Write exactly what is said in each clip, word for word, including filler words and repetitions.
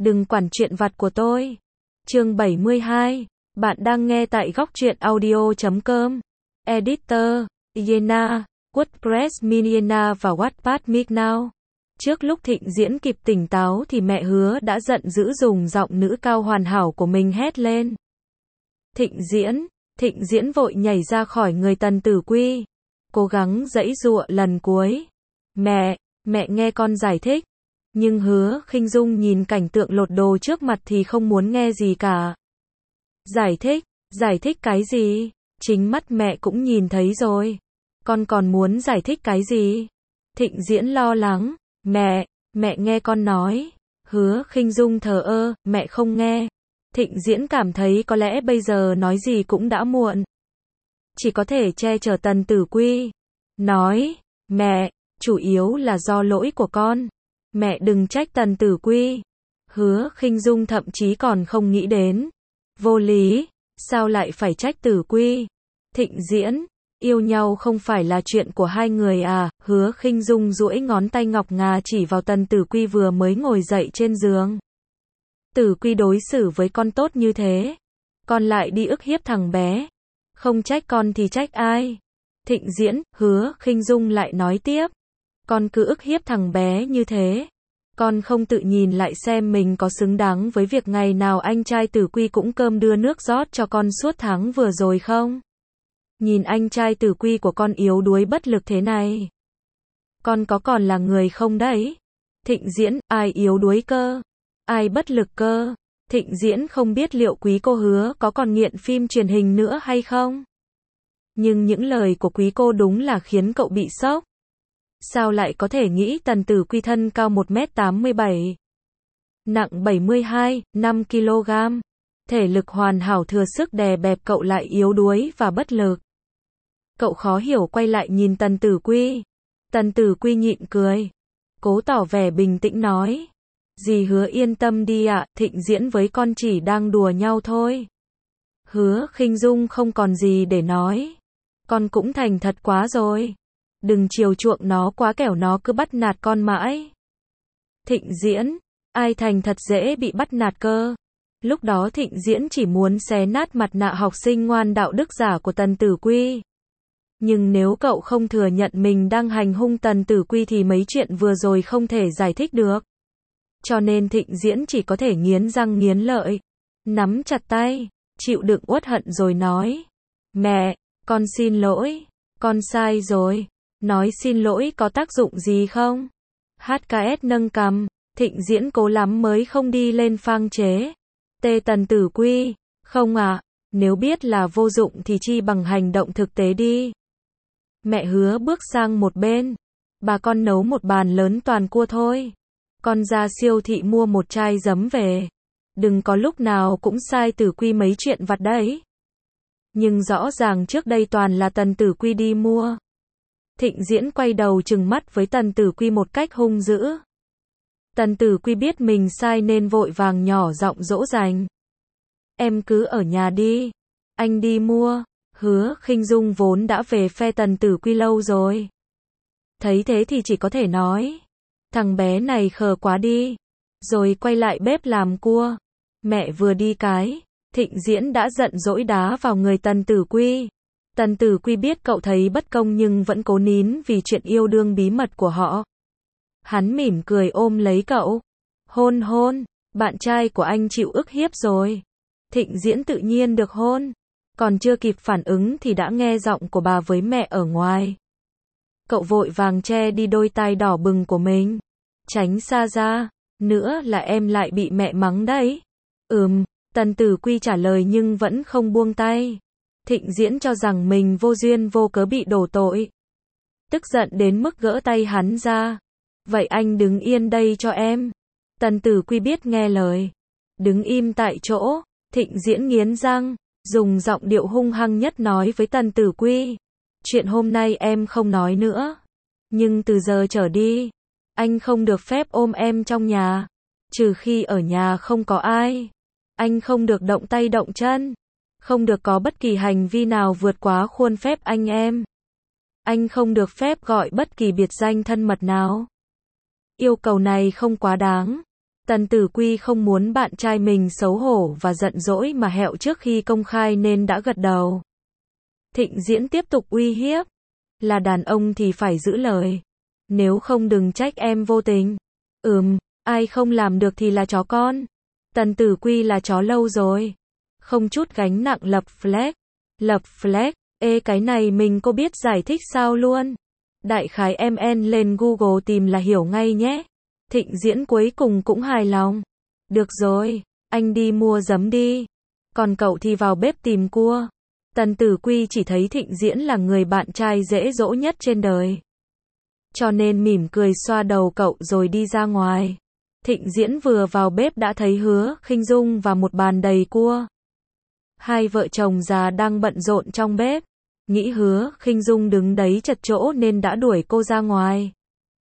đừng quản chuyện vặt của tôi. Chương bảy mươi hai, bạn đang nghe tại góc truyện audio chấm com. Editor, Yena, WordPress Miniena và Wattpad Mignow. Trước lúc Thịnh Diễn kịp tỉnh táo thì mẹ Hứa đã giận dữ dùng giọng nữ cao hoàn hảo của mình hét lên. Thịnh Diễn, Thịnh Diễn vội nhảy ra khỏi người Tần Tử Quy, cố gắng giãy giụa lần cuối. Mẹ, mẹ nghe con giải thích. Nhưng Hứa Khinh Dung nhìn cảnh tượng lột đồ trước mặt thì không muốn nghe gì cả. Giải thích, giải thích cái gì? Chính mắt mẹ cũng nhìn thấy rồi. Con còn muốn giải thích cái gì? Thịnh Diễn lo lắng. Mẹ, mẹ nghe con nói. Hứa Khinh Dung thờ ơ, mẹ không nghe. Thịnh Diễn cảm thấy có lẽ bây giờ nói gì cũng đã muộn. Chỉ có thể che chở Tần Tử Quy. Nói, mẹ, chủ yếu là do lỗi của con. Mẹ đừng trách Tần Tử Quy. Hứa Khinh Dung thậm chí còn không nghĩ đến. Vô lý, sao lại phải trách Tử Quy? Thịnh Diễn, yêu nhau không phải là chuyện của hai người à? Hứa Khinh Dung duỗi ngón tay ngọc ngà chỉ vào Tần Tử Quy vừa mới ngồi dậy trên giường. Tử Quy đối xử với con tốt như thế, con lại đi ức hiếp thằng bé. Không trách con thì trách ai? Thịnh Diễn, Hứa Khinh Dung lại nói tiếp. Con cứ ức hiếp thằng bé như thế. Con không tự nhìn lại xem mình có xứng đáng với việc ngày nào anh trai Tử Quy cũng cơm đưa nước rót cho con suốt tháng vừa rồi không? Nhìn anh trai Tử Quy của con yếu đuối bất lực thế này. Con có còn là người không đấy? Thịnh Diễn, ai yếu đuối cơ? Ai bất lực cơ? Thịnh Diễn không biết liệu quý cô Hứa có còn nghiện phim truyền hình nữa hay không? Nhưng những lời của quý cô đúng là khiến cậu bị sốc. Sao lại có thể nghĩ Tần Tử Quy thân cao một mét tám mươi bảy, nặng bảy mươi hai, năm ki lô gam, thể lực hoàn hảo thừa sức đè bẹp cậu lại yếu đuối và bất lực. Cậu khó hiểu quay lại nhìn Tần Tử Quy. Tần Tử Quy nhịn cười, cố tỏ vẻ bình tĩnh nói. Dì Hứa yên tâm đi ạ, Thịnh Diễn với con chỉ đang đùa nhau thôi. Hứa Khinh Dung không còn gì để nói. Con cũng thành thật quá rồi. Đừng chiều chuộng nó quá kẻo nó cứ bắt nạt con mãi. Thịnh Diễn, ai thành thật dễ bị bắt nạt cơ. Lúc đó Thịnh Diễn chỉ muốn xé nát mặt nạ học sinh ngoan đạo đức giả của Tần Tử Quy. Nhưng nếu cậu không thừa nhận mình đang hành hung Tần Tử Quy thì mấy chuyện vừa rồi không thể giải thích được. Cho nên Thịnh Diễn chỉ có thể nghiến răng nghiến lợi, nắm chặt tay, chịu đựng uất hận rồi nói. Mẹ, con xin lỗi, con sai rồi. Nói xin lỗi có tác dụng gì không? hát ca ét nâng cằm, Thịnh Diễn cố lắm mới không đi lên phang chế. Tê Tần Tử Quy, không à, nếu biết là vô dụng thì chi bằng hành động thực tế đi. Mẹ Hứa bước sang một bên. Bà con nấu một bàn lớn toàn cua thôi. Con ra siêu thị mua một chai giấm về. Đừng có lúc nào cũng sai Tử Quy mấy chuyện vặt đấy. Nhưng rõ ràng trước đây toàn là Tần Tử Quy đi mua. Thịnh Diễn quay đầu trừng mắt với Tần Tử Quy một cách hung dữ. Tần Tử Quy biết mình sai nên vội vàng nhỏ giọng dỗ dành. Em cứ ở nhà đi. Anh đi mua. Hứa Khinh Dung vốn đã về phe Tần Tử Quy lâu rồi. Thấy thế thì chỉ có thể nói. Thằng bé này khờ quá đi. Rồi quay lại bếp làm cua. Mẹ vừa đi cái. Thịnh Diễn đã giận dỗi đá vào người Tần Tử Quy. Tần Tử Quy biết cậu thấy bất công nhưng vẫn cố nín vì chuyện yêu đương bí mật của họ. Hắn mỉm cười ôm lấy cậu. Hôn hôn, bạn trai của anh chịu ức hiếp rồi. Thịnh Diễn tự nhiên được hôn. Còn chưa kịp phản ứng thì đã nghe giọng của bà với mẹ ở ngoài. Cậu vội vàng che đi đôi tai đỏ bừng của mình. Tránh xa ra, nữa là em lại bị mẹ mắng đấy. Ừm, Tần Tử Quy trả lời nhưng vẫn không buông tay. Thịnh Diễn cho rằng mình vô duyên vô cớ bị đổ tội. Tức giận đến mức gỡ tay hắn ra. Vậy anh đứng yên đây cho em. Tần Tử Quy biết nghe lời. Đứng im tại chỗ. Thịnh Diễn nghiến răng, dùng giọng điệu hung hăng nhất nói với Tần Tử Quy. Chuyện hôm nay em không nói nữa. Nhưng từ giờ trở đi, anh không được phép ôm em trong nhà. Trừ khi ở nhà không có ai. Anh không được động tay động chân. Không được có bất kỳ hành vi nào vượt quá khuôn phép anh em. Anh không được phép gọi bất kỳ biệt danh thân mật nào. Yêu cầu này không quá đáng. Tần Tử Quy không muốn bạn trai mình xấu hổ và giận dỗi mà hẹo trước khi công khai nên đã gật đầu. Thịnh Diễn tiếp tục uy hiếp. Là đàn ông thì phải giữ lời. Nếu không đừng trách em vô tình. Ừm, ai không làm được thì là chó con. Tần Tử Quy là chó lâu rồi. Không chút gánh nặng lập flag. Lập flag, ê cái này mình có biết giải thích sao luôn. Đại khái em en lên Google tìm là hiểu ngay nhé. Thịnh Diễn cuối cùng cũng hài lòng. Được rồi, anh đi mua giấm đi. Còn cậu thì vào bếp tìm cua. Tần Tử Quy chỉ thấy Thịnh Diễn là người bạn trai dễ dỗ nhất trên đời. Cho nên mỉm cười xoa đầu cậu rồi đi ra ngoài. Thịnh Diễn vừa vào bếp đã thấy Hứa Khinh Dung và một bàn đầy cua. Hai vợ chồng già đang bận rộn trong bếp. Nghĩ Hứa Khinh Dung đứng đấy chật chỗ nên đã đuổi cô ra ngoài.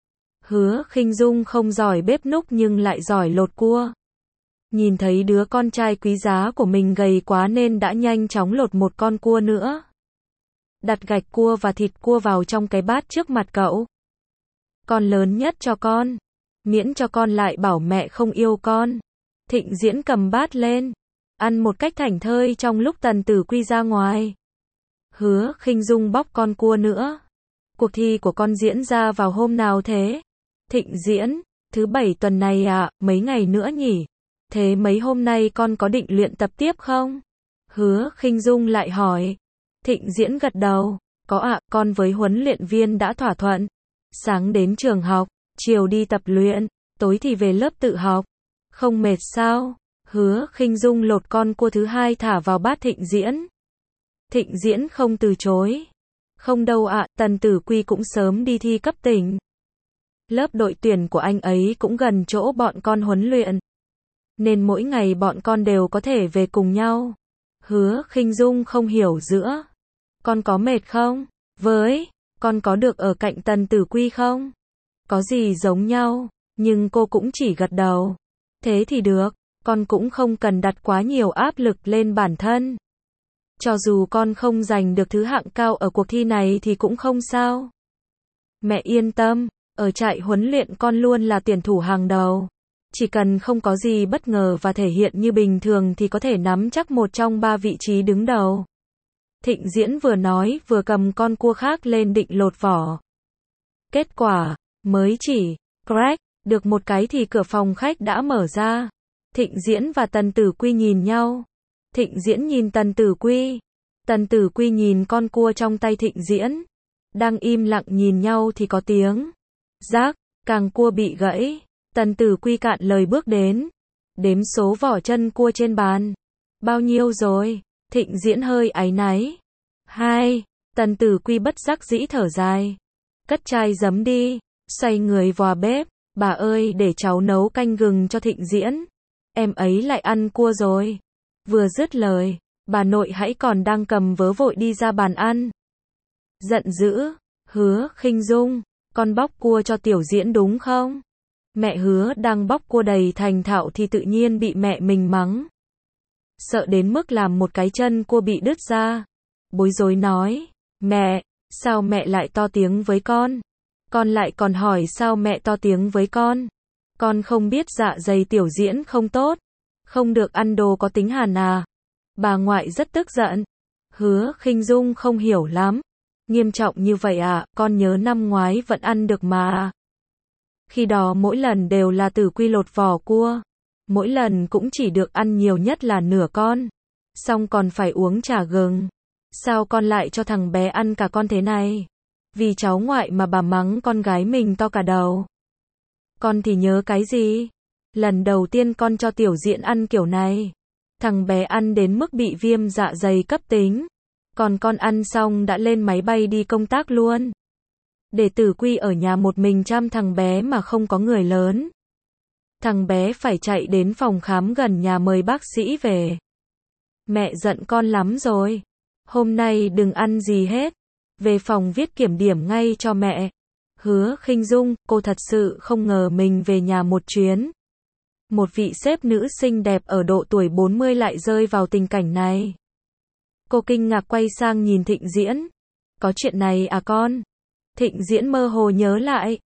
Hứa Khinh Dung không giỏi bếp núc nhưng lại giỏi lột cua. Nhìn thấy đứa con trai quý giá của mình gầy quá nên đã nhanh chóng lột một con cua nữa. Đặt gạch cua và thịt cua vào trong cái bát trước mặt cậu. Con lớn nhất cho con. Miễn cho con lại bảo mẹ không yêu con. Thịnh Diễn cầm bát lên. Ăn một cách thảnh thơi trong lúc Tần Tử Quy ra ngoài. Hứa Khinh Dung bóc con cua nữa. Cuộc thi của con diễn ra vào hôm nào thế? Thịnh Diễn, thứ bảy tuần này à, mấy ngày nữa nhỉ? Thế mấy hôm nay con có định luyện tập tiếp không? Hứa Khinh Dung lại hỏi. Thịnh Diễn gật đầu. Có ạ, à, con với huấn luyện viên đã thỏa thuận. Sáng đến trường học, chiều đi tập luyện, tối thì về lớp tự học. Không mệt sao? Hứa Khinh Dung lột con cua thứ hai thả vào bát Thịnh Diễn. Thịnh Diễn không từ chối. Không đâu ạ, à, Tần Tử Quy cũng sớm đi thi cấp tỉnh. Lớp đội tuyển của anh ấy cũng gần chỗ bọn con huấn luyện. Nên mỗi ngày bọn con đều có thể về cùng nhau. Hứa Khinh Dung không hiểu giữa. Con có mệt không? Với, con có được ở cạnh Tần Tử Quy không? Có gì giống nhau, nhưng cô cũng chỉ gật đầu. Thế thì được, con cũng không cần đặt quá nhiều áp lực lên bản thân. Cho dù con không giành được thứ hạng cao ở cuộc thi này thì cũng không sao. Mẹ yên tâm, ở trại huấn luyện con luôn là tuyển thủ hàng đầu. Chỉ cần không có gì bất ngờ và thể hiện như bình thường thì có thể nắm chắc một trong ba vị trí đứng đầu. Thịnh Diễn vừa nói vừa cầm con cua khác lên định lột vỏ. Kết quả, mới chỉ crack được một cái thì cửa phòng khách đã mở ra. Thịnh Diễn và Tần Tử Quy nhìn nhau. Thịnh Diễn nhìn Tần Tử Quy. Tần Tử Quy nhìn con cua trong tay Thịnh Diễn. Đang im lặng nhìn nhau thì có tiếng rác, càng cua bị gãy. Tần Tử Quy cạn lời bước đến. Đếm số vỏ chân cua trên bàn. Bao nhiêu rồi? Thịnh Diễn hơi áy náy. Hai. Tần Tử Quy bất đắc dĩ thở dài. Cất chai giấm đi. Xoay người vào bếp. Bà ơi, để cháu nấu canh gừng cho Thịnh Diễn. Em ấy lại ăn cua rồi. Vừa dứt lời, bà nội hãy còn đang cầm vớ vội đi ra bàn ăn. Giận dữ. Hứa Khinh Dung, con bóc cua cho Tiểu Diễn đúng không? Mẹ Hứa đang bóc cua đầy thành thạo thì tự nhiên bị mẹ mình mắng. Sợ đến mức làm một cái chân cua bị đứt ra. Bối rối nói, mẹ, sao mẹ lại to tiếng với con? Con lại còn hỏi sao mẹ to tiếng với con? Con không biết dạ dày Tiểu Diễn không tốt, không được ăn đồ có tính hàn à? Bà ngoại rất tức giận. Hứa Khinh Dung không hiểu lắm. Nghiêm trọng như vậy à, con nhớ năm ngoái vẫn ăn được mà. Khi đó mỗi lần đều là Tử Quy lột vỏ cua. Mỗi lần cũng chỉ được ăn nhiều nhất là nửa con. Xong còn phải uống trà gừng. Sao con lại cho thằng bé ăn cả con thế này? Vì cháu ngoại mà bà mắng con gái mình to cả đầu. Con thì nhớ cái gì? Lần đầu tiên con cho Tiểu Diễn ăn kiểu này. Thằng bé ăn đến mức bị viêm dạ dày cấp tính. Còn con ăn xong đã lên máy bay đi công tác luôn. Để Tử Quy ở nhà một mình chăm thằng bé mà không có người lớn. Thằng bé phải chạy đến phòng khám gần nhà mời bác sĩ về. Mẹ giận con lắm rồi. Hôm nay đừng ăn gì hết. Về phòng viết kiểm điểm ngay cho mẹ. Hứa Khinh Dung, cô thật sự không ngờ mình về nhà một chuyến. Một vị sếp nữ xinh đẹp ở độ tuổi bốn mươi lại rơi vào tình cảnh này. Cô kinh ngạc quay sang nhìn Thịnh Diễn. Có chuyện này à con? Thịnh Diễn mơ hồ nhớ lại.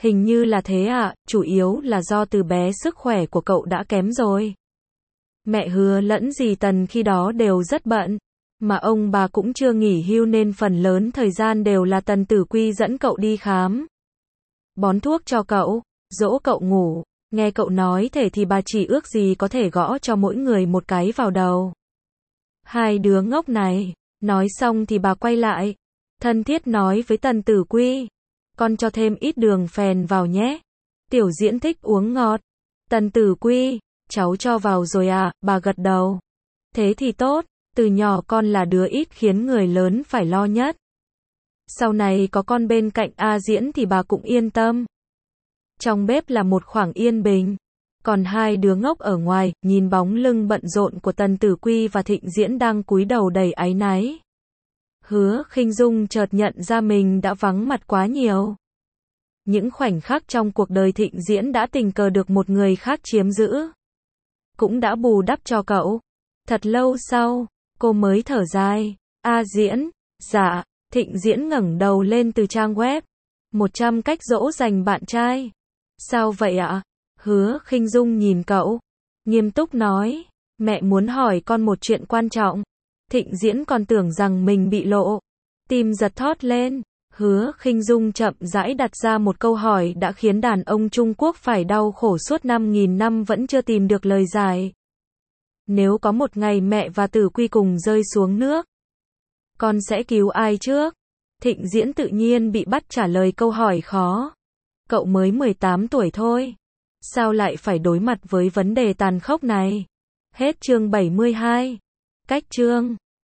Hình như là thế ạ, chủ yếu là do từ bé sức khỏe của cậu đã kém rồi. Mẹ Hứa lẫn dì Tần khi đó đều rất bận, mà ông bà cũng chưa nghỉ hưu nên phần lớn thời gian đều là Tần Tử Quy dẫn cậu đi khám. Bón thuốc cho cậu, dỗ cậu ngủ, nghe cậu nói thể thì bà chỉ ước gì có thể gõ cho mỗi người một cái vào đầu. Hai đứa ngốc này, nói xong thì bà quay lại, thân thiết nói với Tần Tử Quy, con cho thêm ít đường phèn vào nhé. Tiểu Diễn thích uống ngọt. Tần Tử Quy, cháu cho vào rồi à, bà gật đầu. Thế thì tốt, từ nhỏ con là đứa ít khiến người lớn phải lo nhất. Sau này có con bên cạnh A Diễn thì bà cũng yên tâm. Trong bếp là một khoảng yên bình. Còn hai đứa ngốc ở ngoài, nhìn bóng lưng bận rộn của Tần Tử Quy và Thịnh Diễn đang cúi đầu đầy áy náy. Hứa Khinh Dung chợt nhận ra mình đã vắng mặt quá nhiều. Những khoảnh khắc trong cuộc đời Thịnh Diễn đã tình cờ được một người khác chiếm giữ. Cũng đã bù đắp cho cậu. Thật lâu sau, cô mới thở dài. A Diễn, dạ, Thịnh Diễn ngẩng đầu lên từ trang web. một trăm cách dỗ dành bạn trai. Sao vậy ạ? Hứa Khinh Dung nhìn cậu. Nghiêm túc nói. Mẹ muốn hỏi con một chuyện quan trọng. Thịnh Diễn còn tưởng rằng mình bị lộ. Tim giật thót lên. Hứa Khinh Dung chậm rãi đặt ra một câu hỏi đã khiến đàn ông Trung Quốc phải đau khổ suốt năm nghìn năm vẫn chưa tìm được lời giải. Nếu có một ngày mẹ và Tử Quy cùng rơi xuống nước, con sẽ cứu ai trước? Thịnh Diễn tự nhiên bị bắt trả lời câu hỏi khó. Cậu mới mười tám tuổi thôi. Sao lại phải đối mặt với vấn đề tàn khốc này? Hết chương bảy mươi hai. Cách chương